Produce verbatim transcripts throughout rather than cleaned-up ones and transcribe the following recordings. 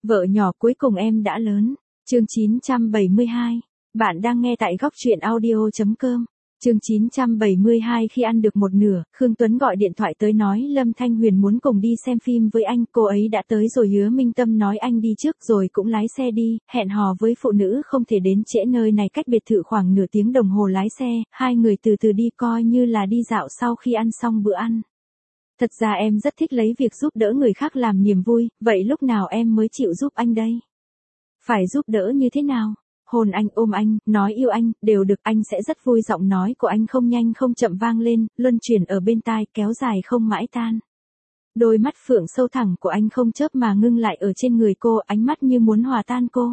Vợ nhỏ cuối cùng em đã lớn. Chương chín trăm bảy mươi hai. Bạn đang nghe tại góc truyện audio chấm com. Chương chín trăm bảy mươi hai. Khi ăn được một nửa, Khương Tuấn gọi điện thoại tới nói Lâm Thanh Huyền muốn cùng đi xem phim với anh. Cô ấy đã tới rồi. Hứa Minh Tâm nói anh đi trước rồi cũng lái xe đi, hẹn hò với phụ nữ không thể đến trễ, nơi này cách biệt thự khoảng nửa tiếng đồng hồ lái xe, hai người từ từ đi coi như là đi dạo sau khi ăn xong bữa ăn. Thật ra em rất thích lấy việc giúp đỡ người khác làm niềm vui, vậy lúc nào em mới chịu giúp anh đây? Phải giúp đỡ như thế nào? Hôn anh, ôm anh, nói yêu anh, đều được, anh sẽ rất vui. Giọng nói của anh không nhanh không chậm vang lên, luân chuyển ở bên tai, kéo dài không mãi tan. Đôi mắt phượng sâu thẳng của anh không chớp mà ngưng lại ở trên người cô, ánh mắt như muốn hòa tan cô.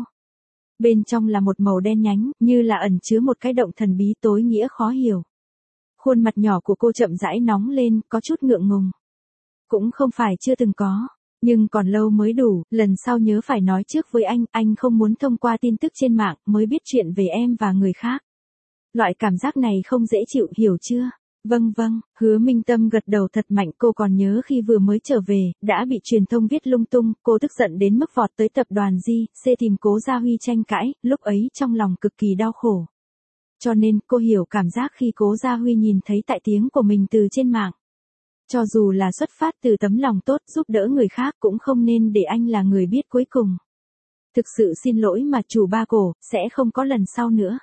Bên trong là một màu đen nhánh, như là ẩn chứa một cái động thần bí tối nghĩa khó hiểu. Khuôn mặt nhỏ của cô chậm rãi nóng lên, có chút ngượng ngùng. Cũng không phải chưa từng có, nhưng còn lâu mới đủ, lần sau nhớ phải nói trước với anh, anh không muốn thông qua tin tức trên mạng mới biết chuyện về em và người khác. Loại cảm giác này không dễ chịu, hiểu chưa? Vâng vâng, Hứa Minh Tâm gật đầu thật mạnh. Cô còn nhớ khi vừa mới trở về, đã bị truyền thông viết lung tung, cô tức giận đến mức vọt tới tập đoàn Di, C tìm Cố Gia Huy tranh cãi, lúc ấy trong lòng cực kỳ đau khổ. Cho nên, cô hiểu cảm giác khi Cố Gia Huy nhìn thấy tại tiếng của mình từ trên mạng. Cho dù là xuất phát từ tấm lòng tốt giúp đỡ người khác cũng không nên để anh là người biết cuối cùng. Thực sự xin lỗi mà chủ ba cổ, sẽ không có lần sau nữa.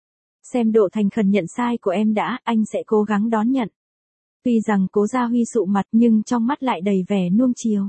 Xem độ thành khẩn nhận sai của em đã, anh sẽ cố gắng đón nhận. Tuy rằng Cố Gia Huy sụ mặt nhưng trong mắt lại đầy vẻ nuông chiều.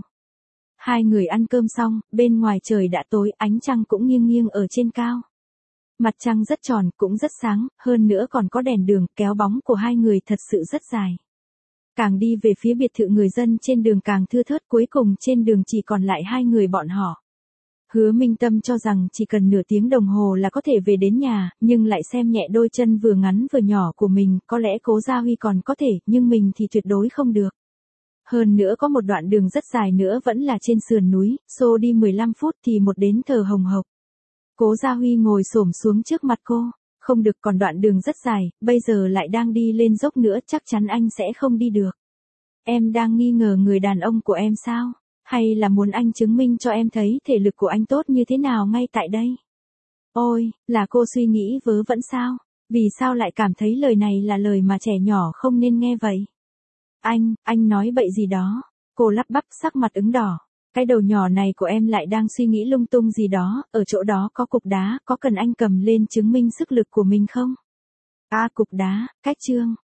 Hai người ăn cơm xong, bên ngoài trời đã tối, ánh trăng cũng nghiêng nghiêng ở trên cao. Mặt trăng rất tròn, cũng rất sáng, hơn nữa còn có đèn đường, kéo bóng của hai người thật sự rất dài. Càng đi về phía biệt thự người dân trên đường càng thưa thớt, cuối cùng trên đường chỉ còn lại hai người bọn họ. Hứa Minh Tâm cho rằng chỉ cần nửa tiếng đồng hồ là có thể về đến nhà, nhưng lại xem nhẹ đôi chân vừa ngắn vừa nhỏ của mình, có lẽ Cố Gia Huy còn có thể, nhưng mình thì tuyệt đối không được. Hơn nữa có một đoạn đường rất dài nữa vẫn là trên sườn núi, xô đi mười lăm phút thì một đến thở hồng hộc. Cố Gia Huy ngồi xổm xuống trước mặt cô, không được, còn đoạn đường rất dài, bây giờ lại đang đi lên dốc nữa, chắc chắn anh sẽ không đi được. Em đang nghi ngờ người đàn ông của em sao? Hay là muốn anh chứng minh cho em thấy thể lực của anh tốt như thế nào ngay tại đây? Ôi, là cô suy nghĩ vớ vẩn sao? Vì sao lại cảm thấy lời này là lời mà trẻ nhỏ không nên nghe vậy? Anh, anh nói bậy gì đó? Cô lắp bắp, sắc mặt ửng đỏ. Cái đầu nhỏ này của em lại đang suy nghĩ lung tung gì đó, ở chỗ đó có cục đá, có cần anh cầm lên chứng minh sức lực của mình không? À, cục đá, cách trương,